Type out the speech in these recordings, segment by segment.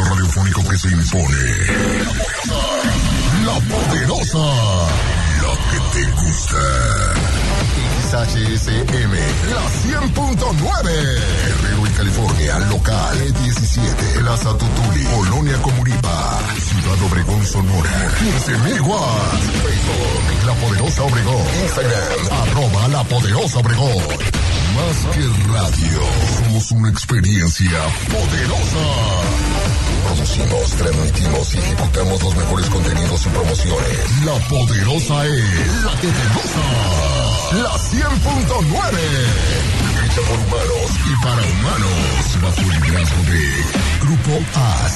radiofónico que se impone. La Poderosa. La que te gusta. XHSM, la 100.9. Guerrero y California, local E17, Plaza Tutuli, Colonia Comuripa, Ciudad Obregón, Sonora, 15,000 watts. Facebook, La Poderosa Obregón. Instagram, @La Poderosa Obregón. Más que radio, somos una experiencia poderosa. Producimos, transmitimos y ejecutamos los mejores contenidos y promociones. La Poderosa es la que te gusta. La 100.9. Hecha por humanos y para humanos. Bajo el liderazgo de Grupo AS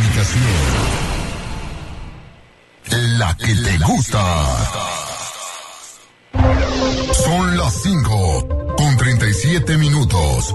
Comunicación. La que te gusta. Son las 5:37.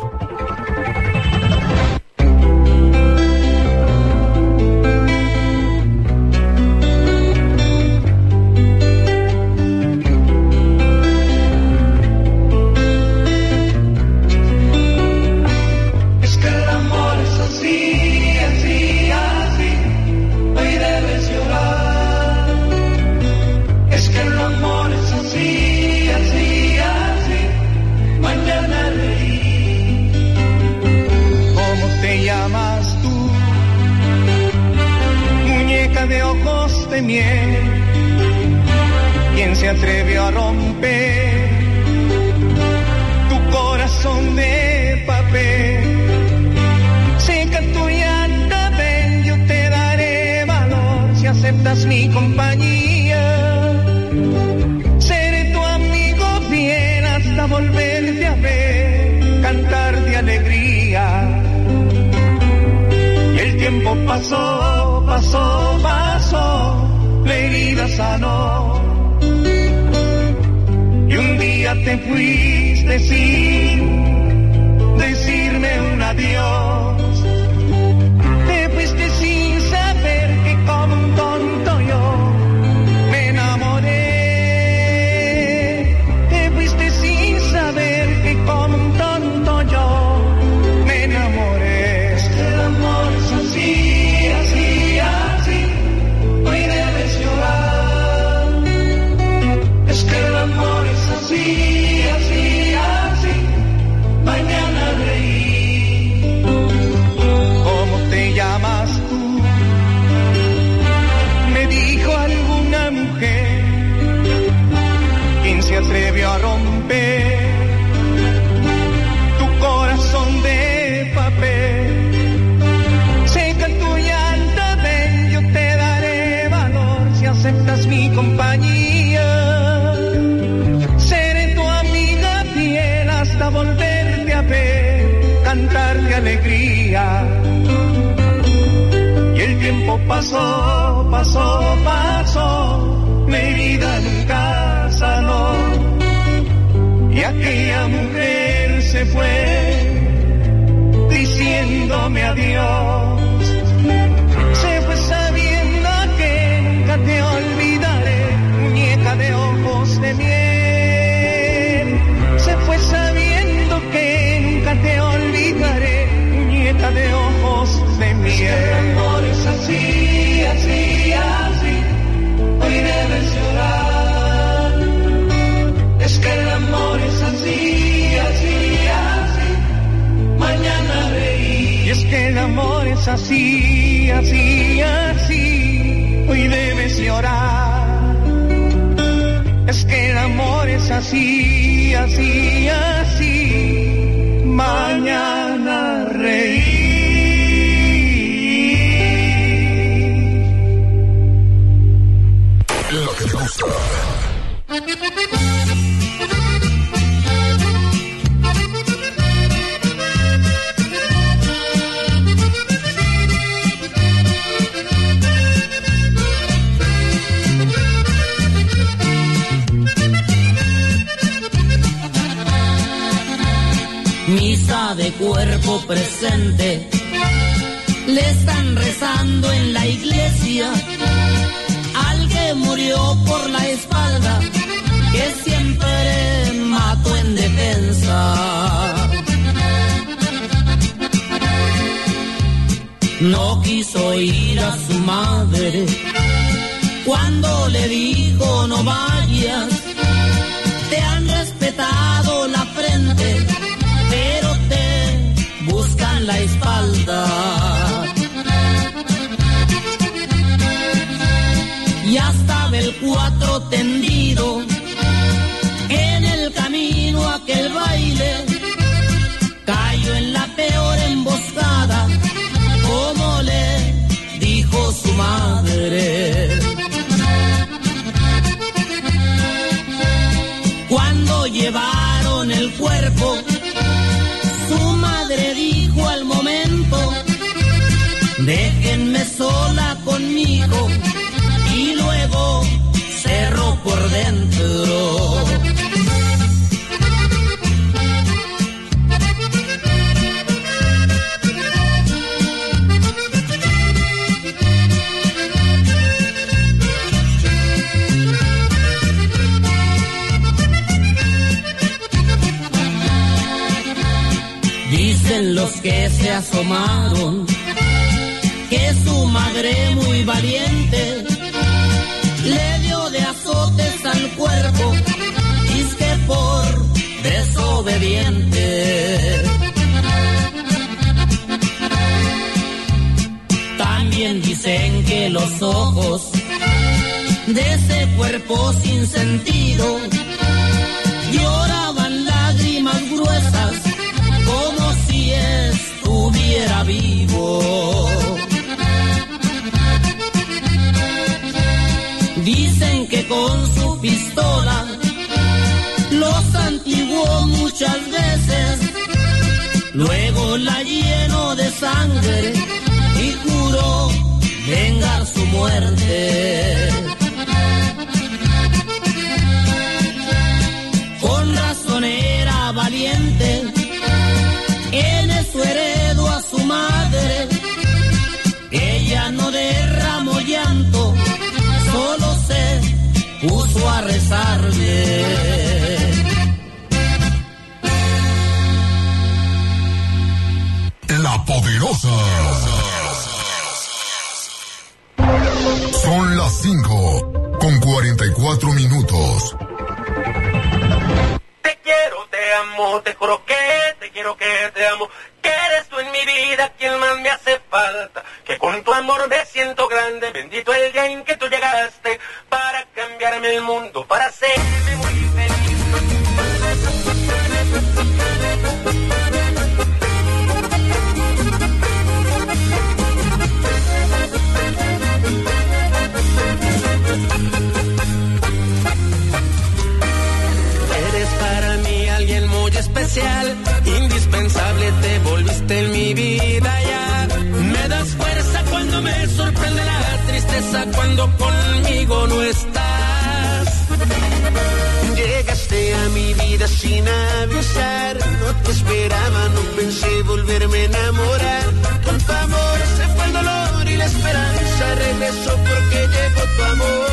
De miel, ¿quién se atrevió a romper tu corazón de papel? Seca tu llanto, ven, yo te daré valor si aceptas mi compañía. Seré tu amigo fiel hasta volverte a ver, cantar de alegría. Y el tiempo pasó, pasó, pasó, la herida sanó. Y un día te fuiste sin decirme un adiós. Te fuiste sin saber que como un tonto yo me enamoré. Te fuiste sin saber que como un tonto yo me enamoré. Es que el amor es así, así, así. Hoy debes llorar. Es que el amor es así, así, así. Mañana reír. ¿Cómo te llamas tú? Me dijo alguna mujer. ¿Quién se atrevió a romper tu corazón de papel? Seca tu llanto, ven, yo te daré valor si aceptas mi compañía. Seré tu amiga fiel hasta volverte a ver, cantar de alegría. Y el tiempo pasó, pasó, pasó, mi herida nunca sanó. Y aquella mujer se fue diciéndome adiós. Se fue sabiendo que nunca te olvidaré, muñeca de ojos de miel. Se fue sabiendo que nunca te olvidaré, muñeca de ojos de miel. El amor es así, así, así. Hoy debes llorar. Es que el amor es así, así, así. Mañana reír. Y es que el amor es así, así, así. Hoy debes llorar. Es que el amor es así, así, así. Mañana reír. Lo que te gusta. Misa de cuerpo presente, le están rezando en la iglesia al que murió por la espalda, que siempre mató en defensa. no quiso ir a su madre. Cuando le dijo no vayas, te han respetado la frente, pero te buscan la espalda. Ya estaba el 4 tendido en el camino a aquel baile, cayó en la peor emboscada, como le dijo su madre. Cuando llevaron el cuerpo, su madre dijo al momento, déjenme sola conmigo, y luego cerró por dentro. Dicen los que se asomaron que su madre muy valiente le dio de azotes al cuerpo, dizque por desobediente. También dicen que los ojos de ese cuerpo sin sentido lloraban lágrimas gruesas, como si estuviera vivo. Dicen que con su pistola los santiguó muchas veces, luego la llenó de sangre y juró vengar su muerte. Con razón era valiente, en eso heredó a su madre. Ella no derramó llanto, solo se puso a rezarle. La Poderosa. Son las 5:44. Te quiero, te amo, te juro que te quiero, que te amo. Que eres tú en mi vida quien más me hace falta. Que con tu amor me siento grande. Bendito el día en que tú llegaste para cambiarme el mundo, para hacerme muy feliz. Eres para mí alguien muy especial, indispensable, te volviste en mi vida ya. Me das fuerza cuando me sorprende la tristeza, cuando conmigo no estás. Llegaste a mi vida sin avisar, no te esperaba, no pensé volverme a enamorar. Con tu amor se fue el dolor y la esperanza regresó porque llegó tu amor.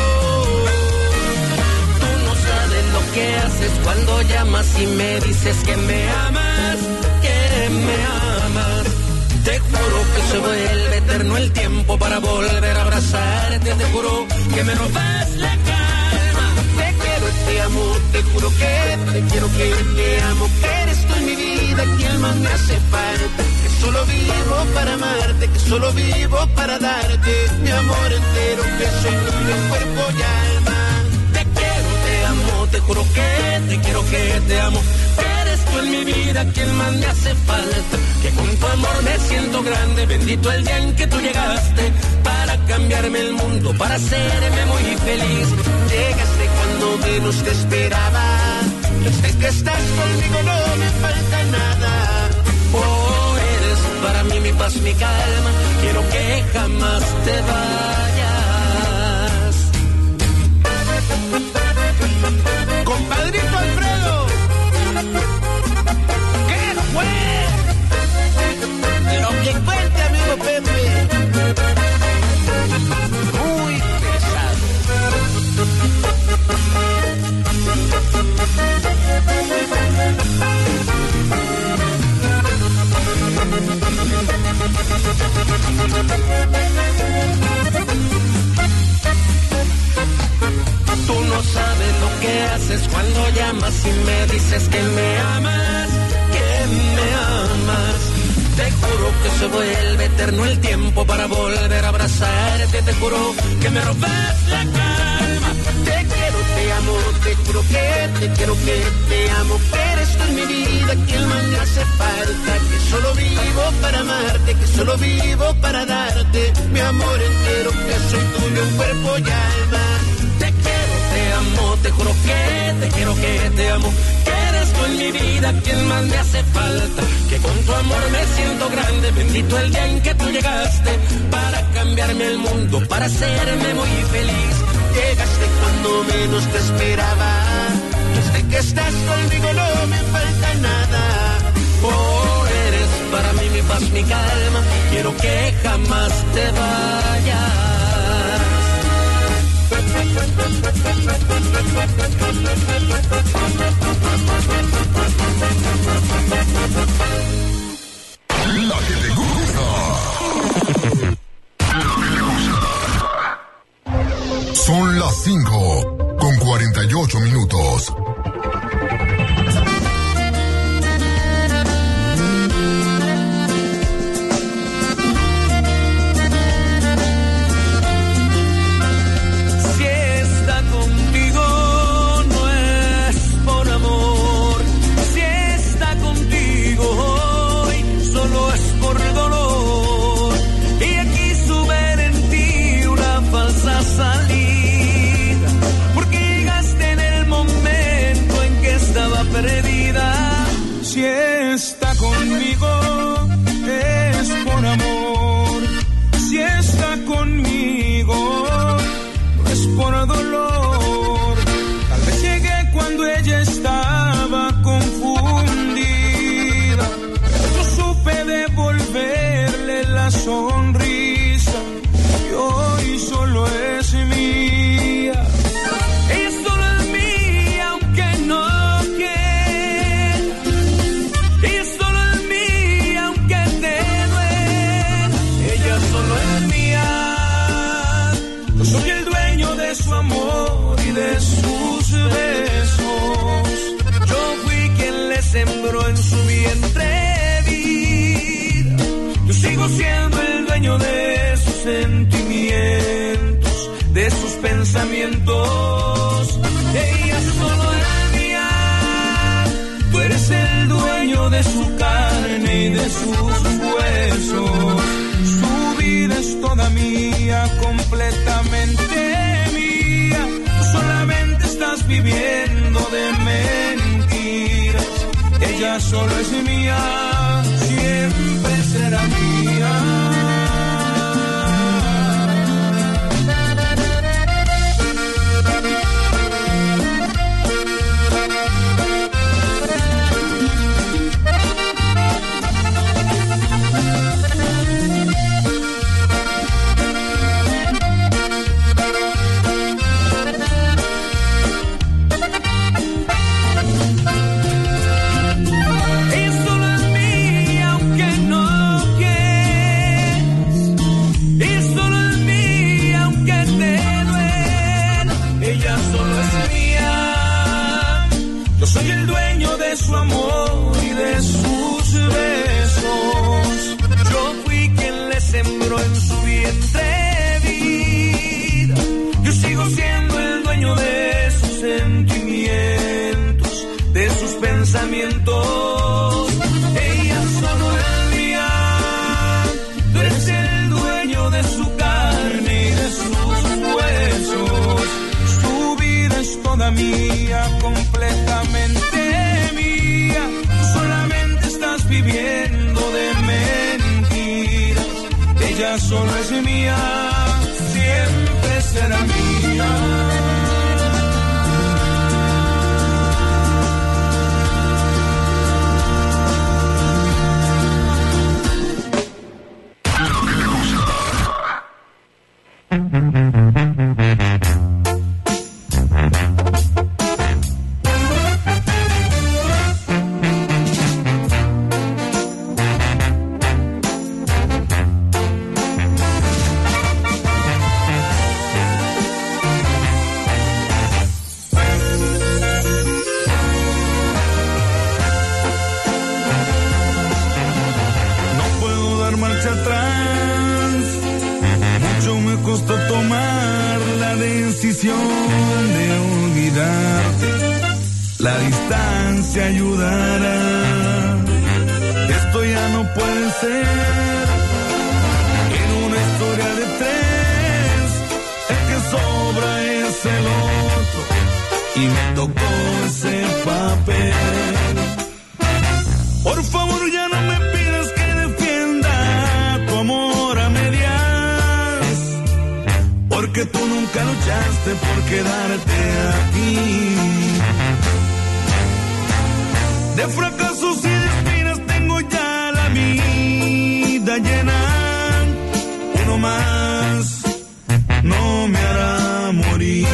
Tú no sabes lo que haces cuando llamas y me dices que me amas, que me amas. Te juro que se vuelve eterno el tiempo para volver a abrazarte. Te juro que me robas la calma. Te quiero, te amo, te juro que te quiero, que te amo. Que eres tú en mi vida quien más me hace falta. Que solo vivo para amarte, que solo vivo para darte mi amor entero. Que soy tuyo en cuerpo y alma. Te quiero, te amo, te juro que te quiero, que te amo. Que eres tú en mi vida quien más me hace falta. Que con tu amor me siento grande. Bendito el día en que tú llegaste para cambiarme el mundo, para hacerme muy feliz. Llegaste cuando menos te esperaba. Desde que estás conmigo no me falta nada. Oh, eres para mí mi paz, mi calma. Quiero que jamás te vayas. Compadrito Alfredo, ¿qué fue? Lo que cuente, amigo Pepe. Muy pesado. haces cuando llamas y me dices que me amas, que me amas. Te juro que se vuelve eterno el tiempo para volver a abrazarte. Te juro que me robas la calma. Te quiero, te amo, te juro que te quiero, que te amo. Pero esto es mi vida, quien más me hace falta. Que solo vivo para amarte, que solo vivo para darte mi amor entero, que soy tuyo en cuerpo y alma. Te quiero, te amo, te juro que te quiero, que te amo. Que eres tú en mi vida, quien más me hace falta. Que con tu amor me siento grande. Bendito el día en que tú llegaste para cambiarme el mundo, para hacerme muy feliz. Llegaste cuando menos te esperaba. Desde que estás conmigo no me falta nada. Oh, eres para mí mi paz, mi calma. Quiero que jamás te vayas. La que te gusta. La que te gusta. Son las 5:48. Si está conmigo es por amor, si está conmigo no es por dolor. Tal vez llegué cuando ella estaba confundida, yo supe devolverle la sonrisa y hoy solo es mía. Es solo es mía aunque no. Soy el dueño de su amor y de sus besos. Yo fui quien le sembró en su vientre vida. Yo sigo siendo el dueño de sus sentimientos, de sus pensamientos. Ella solo es mía. Tú eres el dueño de su carne y de sus huesos. Su vida es toda mía, completamente mía. Tú solamente estás viviendo de mentiras. Ella solo es mía, siempre será mía. Soy el dueño de su amor y de sus besos. Yo fui quien le sembró en su vientre vida. Yo sigo siendo el dueño de sus sentimientos, de sus pensamientos. Ella solo es mía. Tú eres el dueño de su carne y de sus huesos. Su vida es toda mía, completamente mía. Tú solamente estás viviendo de mentiras. Ella solo es mía, siempre será mía. marcha atrás. Mucho me costó tomar la decisión de olvidarte. La distancia ayudará. Esto ya no puede ser. En una historia de tres, el que sobra es el otro. Y me tocó ese papel. Por favor, ya no me pidas que defienda tu amor a medias, porque tú nunca luchaste por quedarte aquí. De fracasos y de espinas tengo ya la vida llena. Uno más no me hará morir.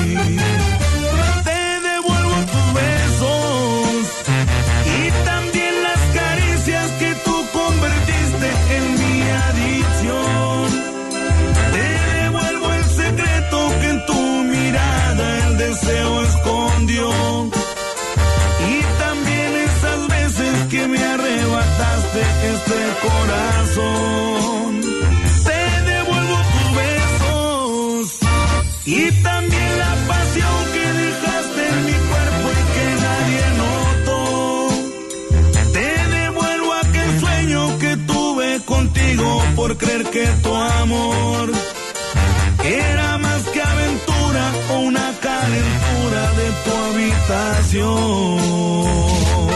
Este corazón, te devuelvo tus besos y también la pasión que dejaste en mi cuerpo y que nadie notó. Te devuelvo aquel sueño que tuve contigo por creer que tu amor era más que aventura o una calentura de tu habitación.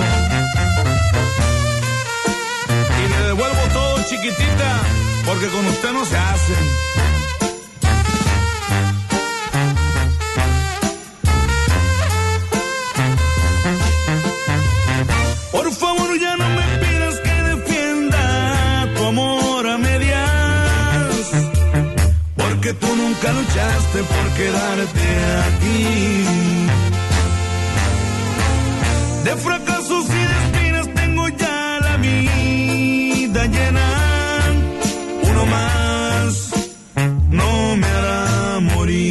Devuelvo todo, chiquitita, porque con usted no se hace. Por favor, ya no me pidas que defienda tu amor a medias, porque tú nunca luchaste por quedarte aquí. De fracasos y de espinas tengo ya la vida llena. Uno más no me hará morir.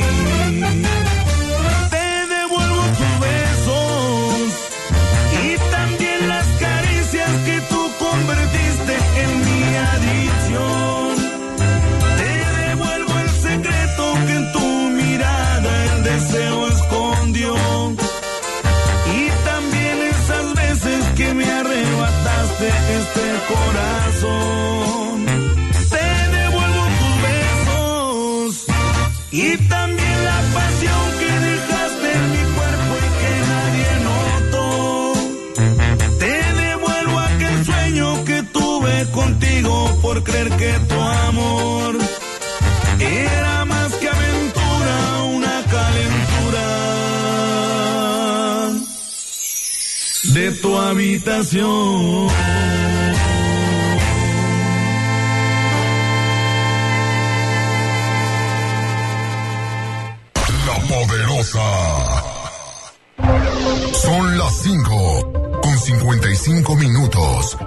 Te devuelvo tus besos y también las caricias que tú convertiste en mi adicción. Te devuelvo el secreto que en tu mirada el deseo escondió. Y también esas veces que me arrebataste este corazón. Te devuelvo tus besos y también la pasión que dejaste en mi cuerpo y que nadie notó. Te devuelvo aquel sueño que tuve contigo por creer que tu amor era más que aventura, una calentura de tu habitación. La Poderosa. Son las 5:55.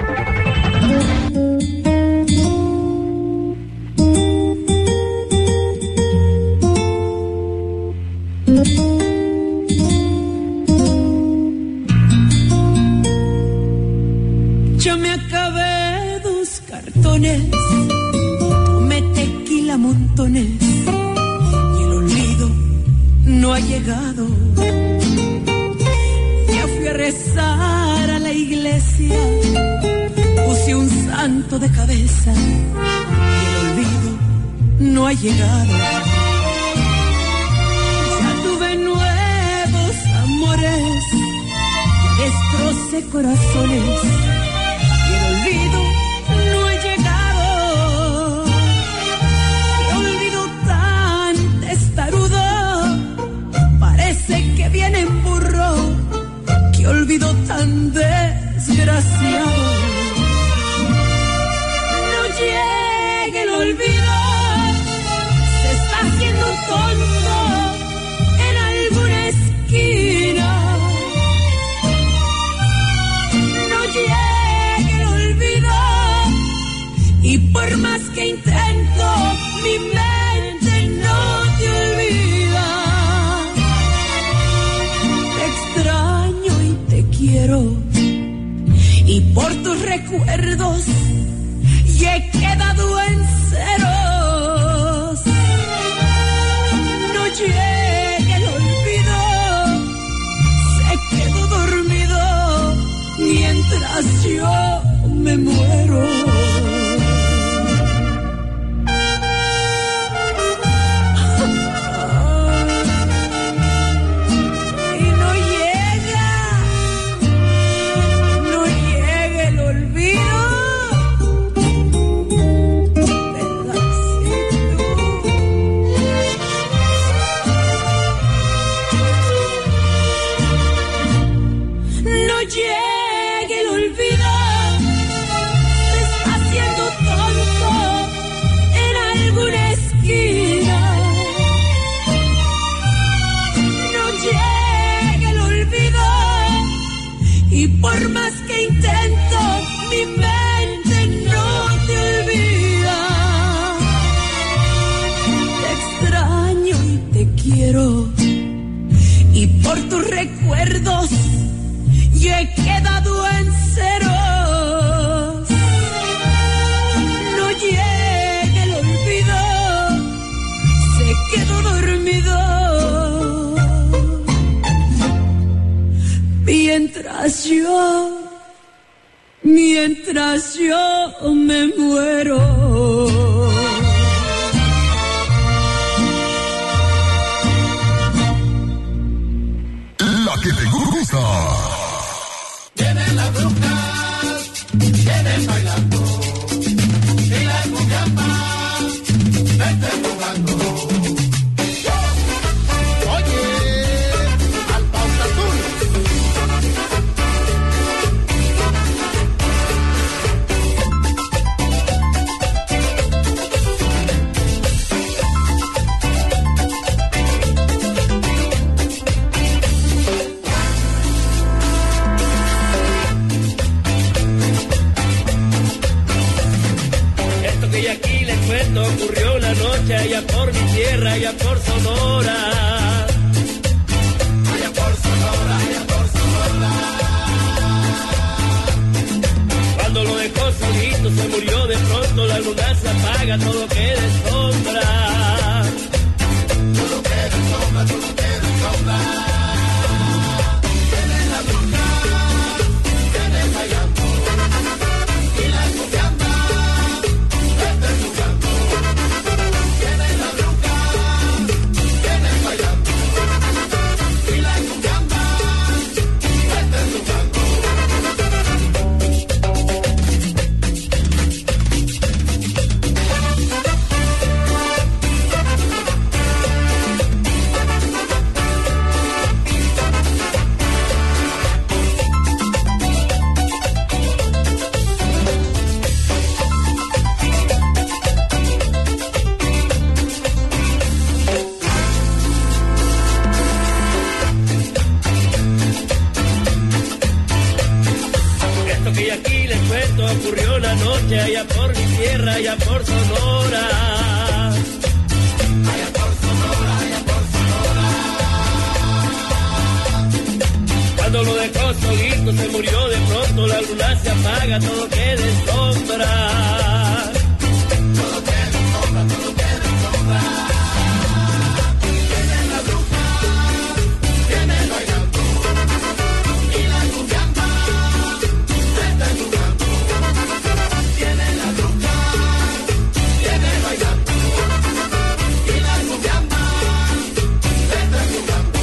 Yo me acabé 2 cartones, tomé tequila montones y el olvido no ha llegado. Ya fui a rezar a la iglesia, puse un santo de cabeza y el olvido no ha llegado. Ya tuve nuevos amores, destrocé corazones. El olvido no ha llegado. Qué olvido tan testarudo, parece que viene en burro. Qué olvido tan desgraciado. No llegue el olvido, se está haciendo tonto en alguna esquina. No llegue el olvido, y por más que intento, mi mente no te olvida. Te extraño y te quiero, y por tus recuerdos y he quedado en ceros. No llegue el olvido, se quedó dormido mientras yo me muero. Por más que intento, mi mente no te olvida. Te extraño y te quiero, y por tus recuerdos yo he quedado en ceros. No llegue el olvido, se quedó dormido. Mientras yo me muero. La que te gusta. Vienen las brujas, vienen bailando, y las cumbiambas, vete jugando. Oye, al pausa azul. Ocurrió una noche allá por mi tierra, allá por Sonora. Allá por Sonora, allá por Sonora. Cuando lo dejó solito se murió de pronto, la luna se apaga, todo queda en sombra. Todo queda en sombra, todo queda en sombra. Vienen las brujas, vienen bailando, y las cumbiambas, vete jugando. Vienen las brujas, vienen bailando, y las cumbiambas, vete jugando. Y aquí les cuento, ocurrió una noche allá por mi tierra, allá por Sonora. Allá por Sonora, allá por Sonora. Cuando lo dejó solito se murió de pronto, la luna se apaga, todo queda en sombra. Todo queda en sombra, todo queda en sombra. Vienen las brujas, vienen bailando, y las cumbiambas, vete jugando. Vienen las brujas, vienen bailando, y las cumbiambas, vete jugando.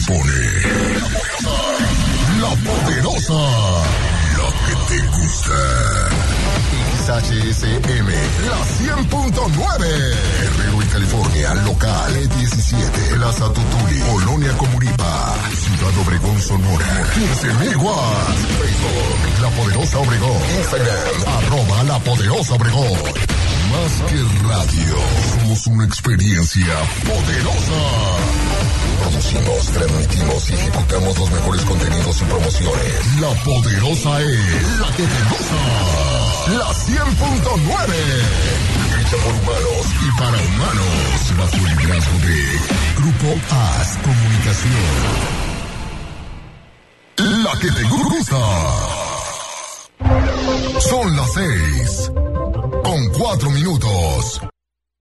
impone. La poderosa. La que te gusta. XHSM, la 100.9. Herrero y California, local E17, Plaza Tutuli, Colonia Comuripa, Ciudad Obregón, Sonora, 15,000 watts. Facebook, La Poderosa Obregón. Instagram, @La Poderosa Obregón. Más que radio, somos una experiencia poderosa. Producimos, transmitimos y ejecutamos los mejores contenidos y promociones. La Poderosa es la que te gusta. La 100.9. Hecha por humanos y para humanos. Bajo el liderazgo de Grupo AS Comunicación. La que te gusta. Son las 6:04.